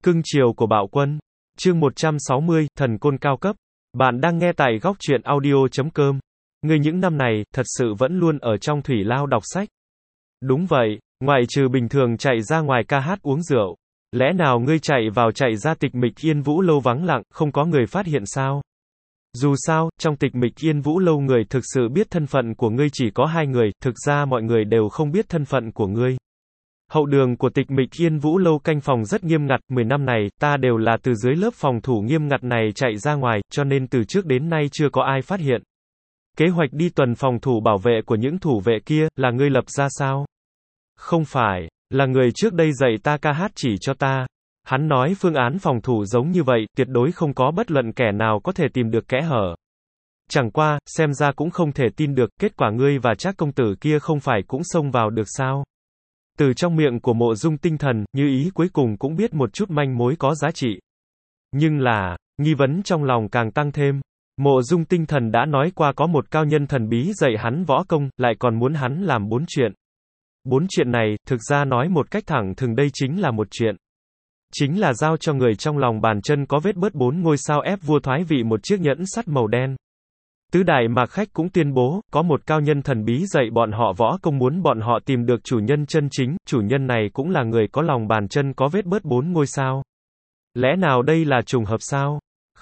Cưng chiều của Bạo Quân. Chương 160, Thần Côn cao cấp. Bạn đang nghe tại góc truyện audio.com. Ngươi những năm này, thật sự vẫn luôn ở trong thủy lao đọc sách. Đúng vậy, ngoại trừ bình thường chạy ra ngoài ca hát uống rượu. Lẽ nào ngươi chạy ra tịch mịch Yên Vũ Lâu vắng lặng, không có người phát hiện sao? Dù sao, trong tịch mịch Yên Vũ Lâu người thực sự biết thân phận của ngươi chỉ có 2 người, thực ra mọi người đều không biết thân phận của ngươi. Hậu đường của tịch mịch Yên Vũ Lâu canh phòng rất nghiêm ngặt, 10 năm này, ta đều là từ dưới lớp phòng thủ nghiêm ngặt này chạy ra ngoài, cho nên từ trước đến nay chưa có ai phát hiện. Kế hoạch đi tuần phòng thủ bảo vệ của những thủ vệ kia, là ngươi lập ra sao? Không phải, là người trước đây dạy ta ca hát chỉ cho ta. Hắn nói phương án phòng thủ giống như vậy, tuyệt đối không có bất luận kẻ nào có thể tìm được kẽ hở. Chẳng qua, xem ra cũng không thể tin được, kết quả ngươi và Trác công tử kia không phải cũng xông vào được sao? Từ trong miệng của Mộ Dung Tinh Thần, Như Ý cuối cùng cũng biết một chút manh mối có giá trị. Nhưng là, nghi vấn trong lòng càng tăng thêm. Mộ Dung Tinh Thần đã nói qua có một cao nhân thần bí dạy hắn võ công, lại còn muốn hắn làm 4 chuyện. 4 chuyện này, thực ra nói một cách thẳng thừng đây chính là một chuyện. Chính là giao cho người trong lòng bàn chân có vết bớt 4 ngôi sao ép vua thoái vị một chiếc nhẫn sắt màu đen. Tứ đại mạc khách cũng tuyên bố, có một cao nhân thần bí dạy bọn họ võ công muốn bọn họ tìm được chủ nhân chân chính, chủ nhân này cũng là người có lòng bàn chân có vết bớt 4 ngôi sao. Lẽ nào đây là trùng hợp sao?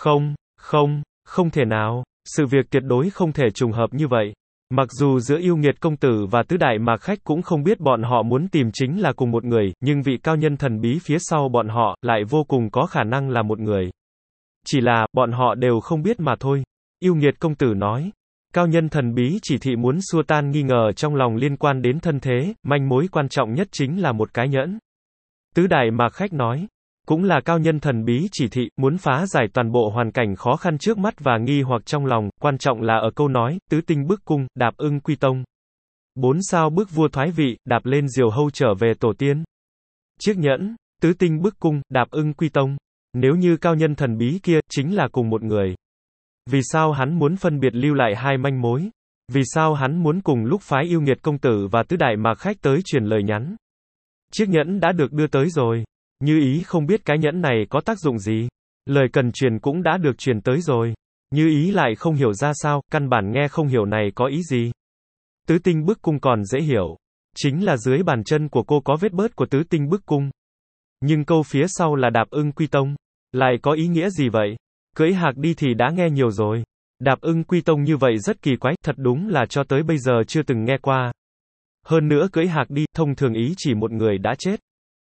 Không thể nào, sự việc tuyệt đối không thể trùng hợp như vậy. Mặc dù giữa yêu nghiệt công tử và tứ đại mạc khách cũng không biết bọn họ muốn tìm chính là cùng một người, nhưng vị cao nhân thần bí phía sau bọn họ, lại vô cùng có khả năng là một người. Chỉ là, bọn họ đều không biết mà thôi. Yêu nghiệt công tử nói. Cao nhân thần bí chỉ thị muốn xua tan nghi ngờ trong lòng liên quan đến thân thế, manh mối quan trọng nhất chính là một cái nhẫn. Tứ đại mạc khách nói. Cũng là cao nhân thần bí chỉ thị, muốn phá giải toàn bộ hoàn cảnh khó khăn trước mắt và nghi hoặc trong lòng, quan trọng là ở câu nói, tứ tinh bức cung, đạp ưng quy tông. 4 sao bức vua thoái vị, đạp lên diều hâu trở về tổ tiên. Chiếc nhẫn, tứ tinh bức cung, đạp ưng quy tông. Nếu như cao nhân thần bí kia, chính là cùng một người. Vì sao hắn muốn phân biệt lưu lại 2 manh mối? Vì sao hắn muốn cùng lúc phái yêu nghiệt công tử và tứ đại mạc khách tới truyền lời nhắn? Chiếc nhẫn đã được đưa tới rồi. Như Ý không biết cái nhẫn này có tác dụng gì. Lời cần truyền cũng đã được truyền tới rồi. Như Ý lại không hiểu ra sao, căn bản nghe không hiểu này có ý gì. Tứ tinh bức cung còn dễ hiểu. Chính là dưới bàn chân của cô có vết bớt của tứ tinh bức cung. Nhưng câu phía sau là đạp ưng quy tông. Lại có ý nghĩa gì vậy? Cưỡi hạc đi thì đã nghe nhiều rồi. Đạp ưng quy tông như vậy rất kỳ quái, thật đúng là cho tới bây giờ chưa từng nghe qua. Hơn nữa cưỡi hạc đi, thông thường ý chỉ một người đã chết.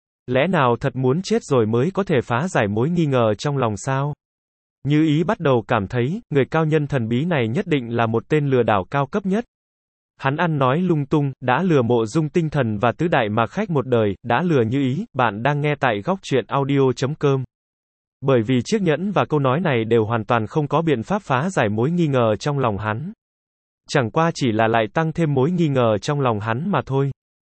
Lẽ nào thật muốn chết rồi mới có thể phá giải mối nghi ngờ trong lòng sao? Như Ý bắt đầu cảm thấy, người cao nhân thần bí này nhất định là một tên lừa đảo cao cấp nhất. Hắn ăn nói lung tung, đã lừa Mộ Dung Tinh Thần và tứ đại mạc khách một đời, đã lừa Như Ý. Bạn đang nghe tại góc truyện audio.com. Bởi vì chiếc nhẫn và câu nói này đều hoàn toàn không có biện pháp phá giải mối nghi ngờ trong lòng hắn. Chẳng qua chỉ là lại tăng thêm mối nghi ngờ trong lòng hắn mà thôi.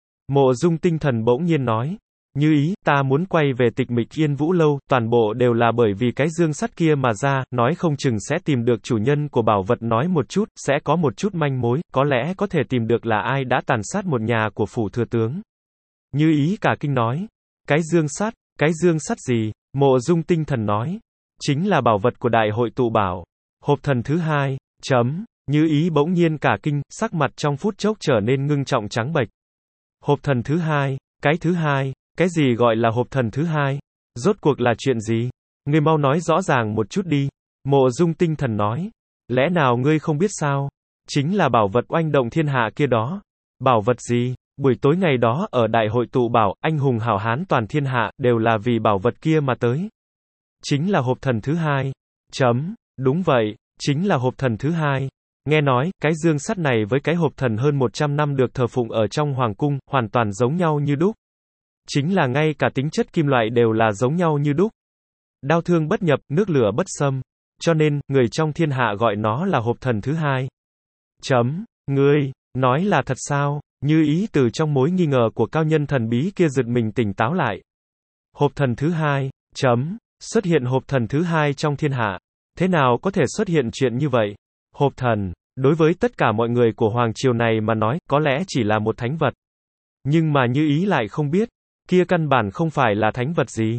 Mộ Dung Tinh Thần bỗng nhiên nói. Như Ý, ta muốn quay về tịch mịch Yên Vũ Lâu, toàn bộ đều là bởi vì cái dương sắt kia mà ra, nói không chừng sẽ tìm được chủ nhân của bảo vật nói một chút, sẽ có một chút manh mối, có lẽ có thể tìm được là ai đã tàn sát một nhà của phủ thừa tướng. Như Ý cả kinh nói. Cái dương sắt gì? Mộ Dung Tinh Thần nói. Chính là bảo vật của đại hội tụ bảo. Hộp thần thứ 2. Như Ý bỗng nhiên cả kinh, sắc mặt trong phút chốc trở nên ngưng trọng trắng bệch. Hộp thần thứ 2. Cái thứ 2. Cái gì gọi là hộp thần thứ 2? Rốt cuộc là chuyện gì? Ngươi mau nói rõ ràng một chút đi. Mộ Dung Tinh Thần nói. Lẽ nào ngươi không biết sao? Chính là bảo vật oanh động thiên hạ kia đó. Bảo vật gì? Buổi tối ngày đó, ở đại hội tụ bảo, anh hùng hảo hán toàn thiên hạ, đều là vì bảo vật kia mà tới. Chính là hộp thần thứ 2. Đúng vậy, chính là hộp thần thứ 2. Nghe nói, cái dương sắt này với cái hộp thần hơn 100 năm được thờ phụng ở trong hoàng cung, hoàn toàn giống nhau như đúc. Chính là ngay cả tính chất kim loại đều là giống nhau như đúc. Đao thương bất nhập, nước lửa bất xâm. Cho nên, người trong thiên hạ gọi nó là hộp thần thứ 2. Ngươi, nói là thật sao? Như Ý từ trong mối nghi ngờ của cao nhân thần bí kia giật mình tỉnh táo lại. Hộp thần thứ 2. Xuất hiện hộp thần thứ 2 trong thiên hạ. Thế nào có thể xuất hiện chuyện như vậy? Hộp thần, đối với tất cả mọi người của hoàng triều này mà nói, có lẽ chỉ là một thánh vật. Nhưng mà Như Ý lại không biết. Kia căn bản không phải là thánh vật gì.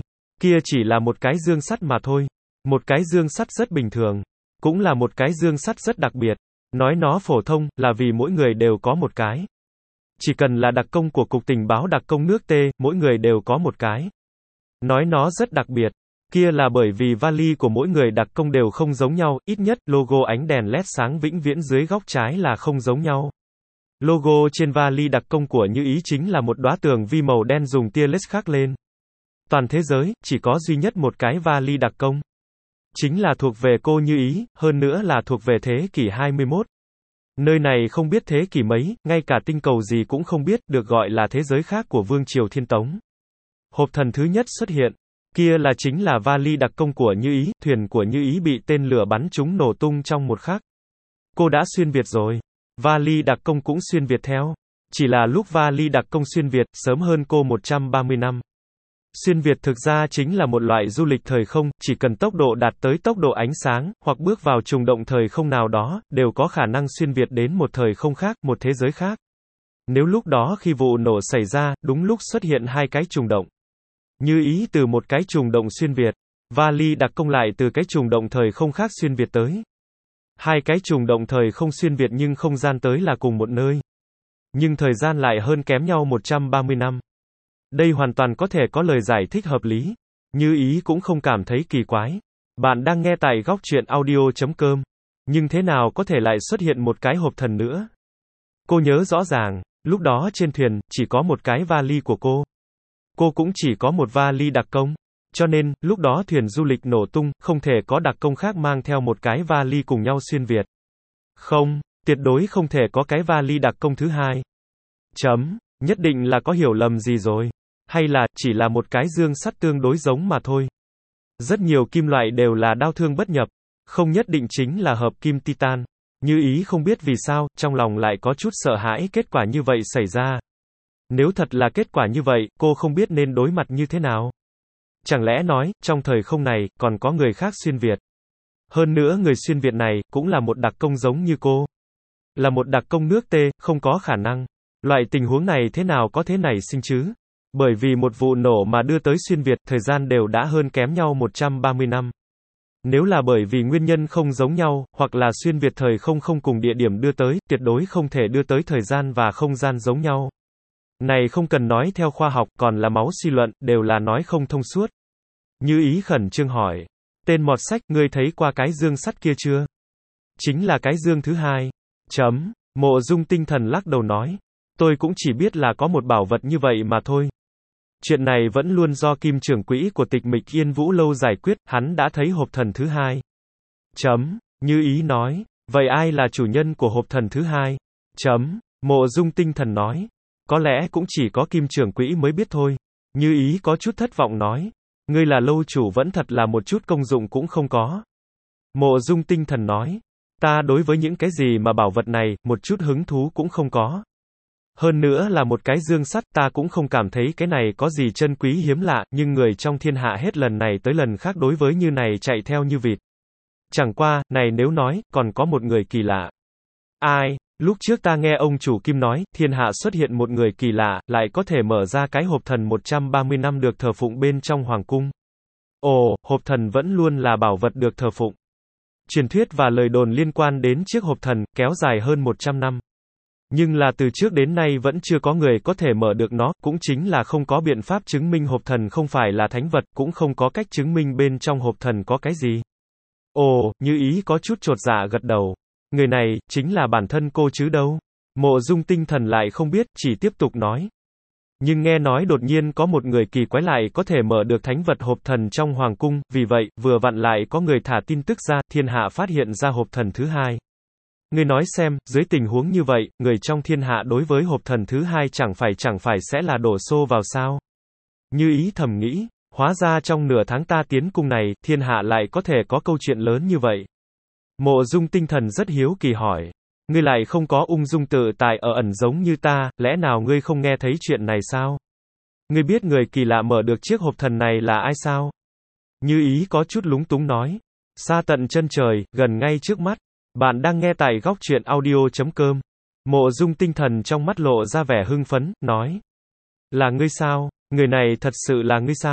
Kia chỉ là một cái dương sắt mà thôi. Một cái dương sắt rất bình thường. Cũng là một cái dương sắt rất đặc biệt. Nói nó phổ thông, là vì mỗi người đều có một cái. Chỉ cần là đặc công của Cục Tình báo đặc công nước T, mỗi người đều có một cái. Nói nó rất đặc biệt. Kia là bởi vì vali của mỗi người đặc công đều không giống nhau, ít nhất, logo ánh đèn LED sáng vĩnh viễn dưới góc trái là không giống nhau. Logo trên vali đặc công của Như Ý chính là một đóa tường vi màu đen dùng tia laser khắc lên. Toàn thế giới, chỉ có duy nhất một cái vali đặc công. Chính là thuộc về cô Như Ý, hơn nữa là thuộc về thế kỷ 21. Nơi này không biết thế kỷ mấy, ngay cả tinh cầu gì cũng không biết, được gọi là thế giới khác của Vương Triều Thiên Tống. Hộp thần thứ nhất xuất hiện. Kia là chính là vali đặc công của Như Ý, thuyền của Như Ý bị tên lửa bắn trúng nổ tung trong một khắc. Cô đã xuyên Việt rồi. Vali đặc công cũng xuyên Việt theo. Chỉ là lúc vali đặc công xuyên Việt, sớm hơn cô 130 năm. Xuyên Việt thực ra chính là một loại du lịch thời không, chỉ cần tốc độ đạt tới tốc độ ánh sáng, hoặc bước vào trùng động thời không nào đó, đều có khả năng xuyên Việt đến một thời không khác, một thế giới khác. Nếu lúc đó khi vụ nổ xảy ra, đúng lúc xuất hiện hai cái trùng động. Như Ý từ một cái trùng động xuyên Việt, vali đặc công lại từ cái trùng động thời không khác xuyên Việt tới. Hai cái trùng động thời không xuyên Việt nhưng không gian tới là cùng một nơi. Nhưng thời gian lại hơn kém nhau 130 năm. Đây hoàn toàn có thể có lời giải thích hợp lý. Như Ý cũng không cảm thấy kỳ quái. Bạn đang nghe tại góc truyện audio.com. Nhưng thế nào có thể lại xuất hiện một cái hộp thần nữa? Cô nhớ rõ ràng, lúc đó trên thuyền, chỉ có một cái vali của cô. Cô cũng chỉ có một vali đặc công. Cho nên, lúc đó thuyền du lịch nổ tung, không thể có đặc công khác mang theo một cái vali cùng nhau xuyên Việt. Không, tuyệt đối không thể có cái vali đặc công thứ hai. Nhất định là có hiểu lầm gì rồi. Hay là, chỉ là một cái dương sắt tương đối giống mà thôi. Rất nhiều kim loại đều là đao thương bất nhập. Không nhất định chính là hợp kim titan. Như Ý không biết vì sao, trong lòng lại có chút sợ hãi kết quả như vậy xảy ra. Nếu thật là kết quả như vậy, cô không biết nên đối mặt như thế nào. Chẳng lẽ nói, trong thời không này, còn có người khác xuyên Việt. Hơn nữa người xuyên Việt này, cũng là một đặc công giống như cô. Là một đặc công nước T, không có khả năng. Loại tình huống này thế nào có thế nảy sinh chứ? Bởi vì một vụ nổ mà đưa tới xuyên Việt, thời gian đều đã hơn kém nhau 130 năm. Nếu là bởi vì nguyên nhân không giống nhau, hoặc là xuyên Việt thời không cùng địa điểm đưa tới, tuyệt đối không thể đưa tới thời gian và không gian giống nhau. Này không cần nói theo khoa học, còn là máu suy luận, đều là nói không thông suốt. Như Ý khẩn trương hỏi. Tên mọt sách, ngươi thấy qua cái dương sắt kia chưa? Chính là cái dương thứ hai. Mộ Dung Tinh Thần lắc đầu nói. Tôi cũng chỉ biết là có một bảo vật như vậy mà thôi. Chuyện này vẫn luôn do Kim trưởng quỹ của Tịch Mịch Yên Vũ Lâu giải quyết, hắn đã thấy hộp thần thứ hai. Như Ý nói. Vậy ai là chủ nhân của hộp thần thứ hai? Mộ Dung Tinh Thần nói. Có lẽ cũng chỉ có Kim trưởng quỹ mới biết thôi. Như Ý có chút thất vọng nói. Ngươi là lâu chủ vẫn thật là một chút công dụng cũng không có. Mộ Dung Tinh Thần nói. Ta đối với những cái gì mà bảo vật này, một chút hứng thú cũng không có. Hơn nữa là một cái dương sắt, ta cũng không cảm thấy cái này có gì chân quý hiếm lạ, nhưng người trong thiên hạ hết lần này tới lần khác đối với như này chạy theo như vịt. Chẳng qua, này nếu nói, còn có một người kỳ lạ. Ai? Lúc trước ta nghe ông chủ Kim nói, thiên hạ xuất hiện một người kỳ lạ, lại có thể mở ra cái hộp thần 130 năm được thờ phụng bên trong hoàng cung. Ồ, hộp thần vẫn luôn là bảo vật được thờ phụng. Truyền thuyết và lời đồn liên quan đến chiếc hộp thần, kéo dài hơn 100 năm. Nhưng là từ trước đến nay vẫn chưa có người có thể mở được nó, cũng chính là không có biện pháp chứng minh hộp thần không phải là thánh vật, cũng không có cách chứng minh bên trong hộp thần có cái gì. Ồ, Như Ý có chút chột dạ gật đầu. Người này, chính là bản thân cô chứ đâu. Mộ Dung Tinh Thần lại không biết, chỉ tiếp tục nói. Nhưng nghe nói đột nhiên có một người kỳ quái lại có thể mở được thánh vật hộp thần trong hoàng cung, vì vậy, vừa vặn lại có người thả tin tức ra, thiên hạ phát hiện ra hộp thần thứ hai. Ngươi nói xem, dưới tình huống như vậy, người trong thiên hạ đối với hộp thần thứ hai chẳng phải sẽ là đổ xô vào sao? Như Ý thầm nghĩ, hóa ra trong nửa tháng ta tiến cung này, thiên hạ lại có thể có câu chuyện lớn như vậy. Mộ Dung Tinh Thần rất hiếu kỳ hỏi, ngươi lại không có ung dung tự tại ở ẩn giống như ta, lẽ nào ngươi không nghe thấy chuyện này sao? Ngươi biết người kỳ lạ mở được chiếc hộp thần này là ai sao? Như Ý có chút lúng túng nói, xa tận chân trời, gần ngay trước mắt. Bạn đang nghe tại góc truyện audio.com. Mộ Dung Tinh Thần trong mắt lộ ra vẻ hưng phấn, nói. Là ngươi sao? Người này thật sự là ngươi sao?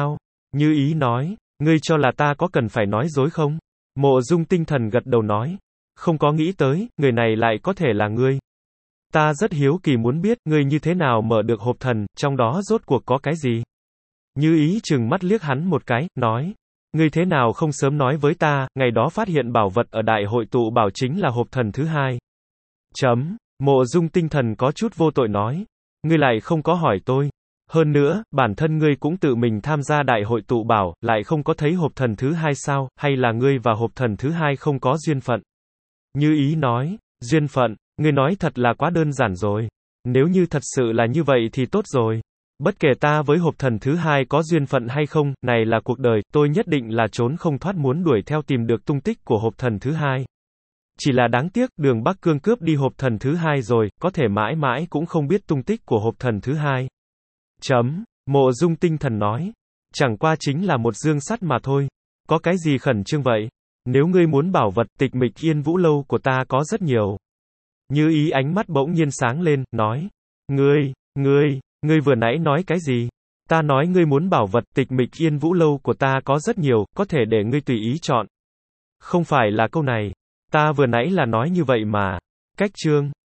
Như Ý nói, ngươi cho là ta có cần phải nói dối không? Mộ Dung Tinh Thần gật đầu nói, không có nghĩ tới, người này lại có thể là ngươi. Ta rất hiếu kỳ muốn biết, ngươi như thế nào mở được hộp thần, trong đó rốt cuộc có cái gì? Như Ý trừng mắt liếc hắn một cái, nói, ngươi thế nào không sớm nói với ta, ngày đó phát hiện bảo vật ở đại hội tụ bảo chính là hộp thần thứ hai. Mộ Dung Tinh Thần có chút vô tội nói, ngươi lại không có hỏi tôi. Hơn nữa, bản thân ngươi cũng tự mình tham gia đại hội tụ bảo, lại không có thấy hộp thần thứ hai sao, hay là ngươi và hộp thần thứ hai không có duyên phận? Như Ý nói, duyên phận, ngươi nói thật là quá đơn giản rồi. Nếu như thật sự là như vậy thì tốt rồi. Bất kể ta với hộp thần thứ hai có duyên phận hay không, này là cuộc đời, tôi nhất định là trốn không thoát muốn đuổi theo tìm được tung tích của hộp thần thứ hai. Chỉ là đáng tiếc, Đường Bắc Cương cướp đi hộp thần thứ hai rồi, có thể mãi mãi cũng không biết tung tích của hộp thần thứ hai. Mộ Dung Tinh Thần nói, chẳng qua chính là một dương sắt mà thôi. Có cái gì khẩn trương vậy? Nếu ngươi muốn bảo vật, Tịch Mịch Yên Vũ lâu của ta có rất nhiều. Như Ý ánh mắt bỗng nhiên sáng lên, nói, ngươi vừa nãy nói cái gì? Ta nói ngươi muốn bảo vật, Tịch Mịch Yên Vũ lâu của ta có rất nhiều, có thể để ngươi tùy ý chọn. Không phải là câu này. Ta vừa nãy là nói như vậy mà. Cách chương